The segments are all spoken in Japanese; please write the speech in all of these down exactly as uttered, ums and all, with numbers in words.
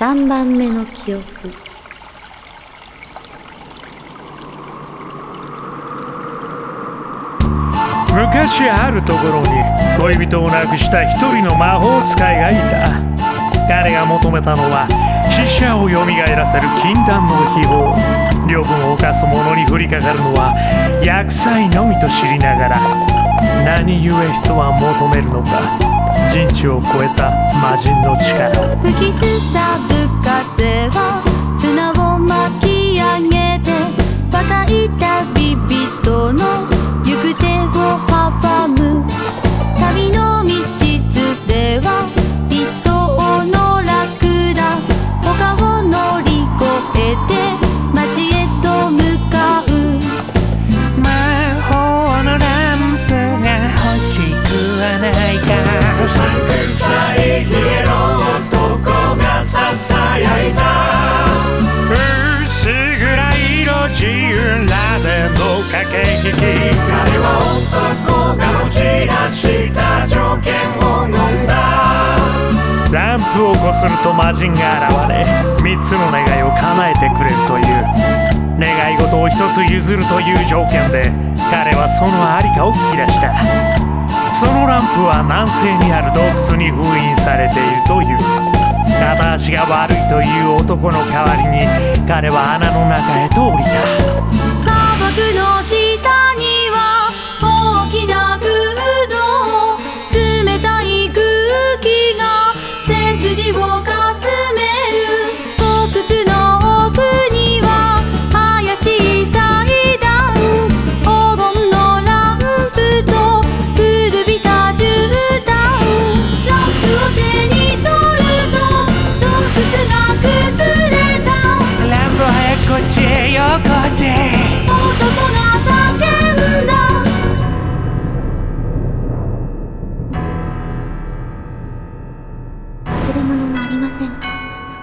さんばんめの記憶。 昔あるところに恋人を亡くした一人の魔法使いがいた。彼が求めたのは死者を蘇らせる禁断の秘宝。領分を犯す者に降りかかるのは厄災のみと知りながら、何故人は求めるのか、人知を超えた魔人の力を。 吹きすさぶ風は砂を巻き上げて、若い旅人の行く手を阻む。旅の道連れは人のラクダ。丘を乗り越えて街へと向かう。 魔法のランプが欲しくはないか。うさんくさいヒエロ男がささやいた。薄暗い色自由らでの駆け引き。彼は男が持ち出した条件を飲んだ。ランプをこすると魔人が現れ、三つの願いを叶えてくれるという。願い事を一つ譲るという条件で彼はそのありかを聞き出した。そのランプは南西にある洞窟に封印されているという。片足が悪いという男の代わりに彼は穴の中へと降りた。 砂漠の下には大きな空洞。冷たい空気が背筋をかすめる。洞窟の奥には怪しい祭壇。黄金のランプと古びた絨毯。ランプを手に取ると洞窟が崩れた。 ランプを早くこっちへよこせ。 男が叫んだ。忘れ物はありませんか。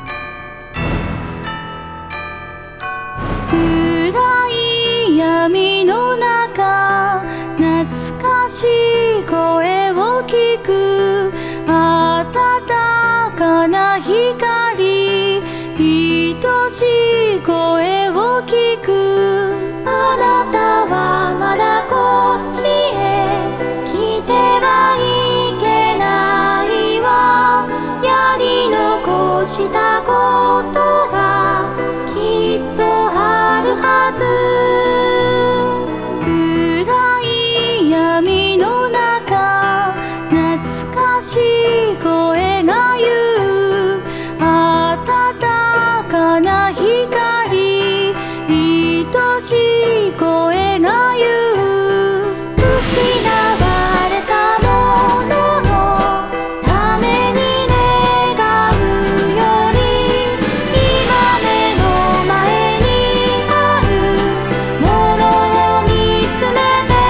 暗い闇の中、懐かしい声を聞く。温かな光、愛しい声を聞く。あなたはまだこっちへ来てはいけないわ。やり残したことがきっとあるはず。暗い闇の中、懐かしい声が言う。温かな光、愛しい声が言う。失われたもののために願うより、今目の前にあるものを見つめて。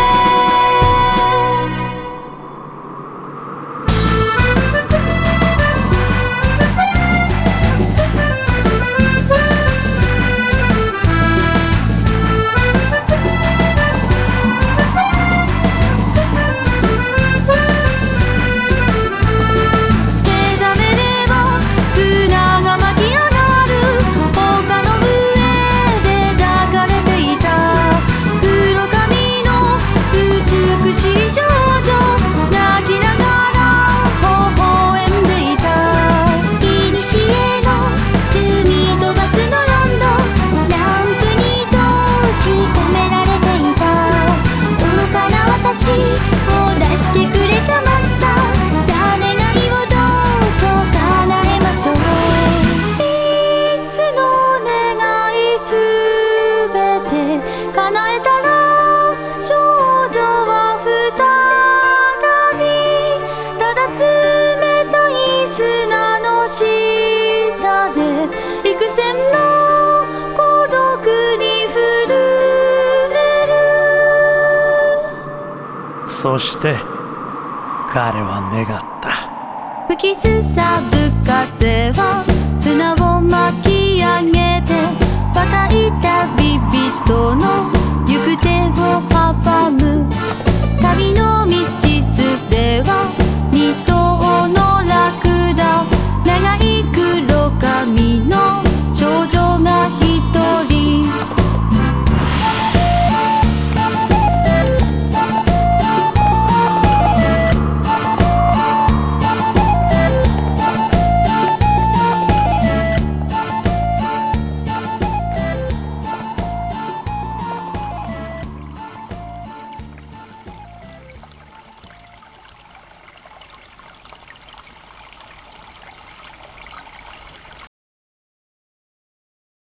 目覚めれば砂が巻き上がる。丘の上で抱かれていた黒髪の美しい少女。泣きながら微笑んでいた。古の罪と罰のロンド。ランプに閉じ込められていた。愚かな私を出してくれたマスター。さあ願いをどうぞ叶えましょう。いつの願いすべて叶えたら、少女は再びただ冷たい砂の下で幾千の孤独に震える。 そして彼は願った。 吹きすさぶ風は砂を巻き上げて、若い旅人の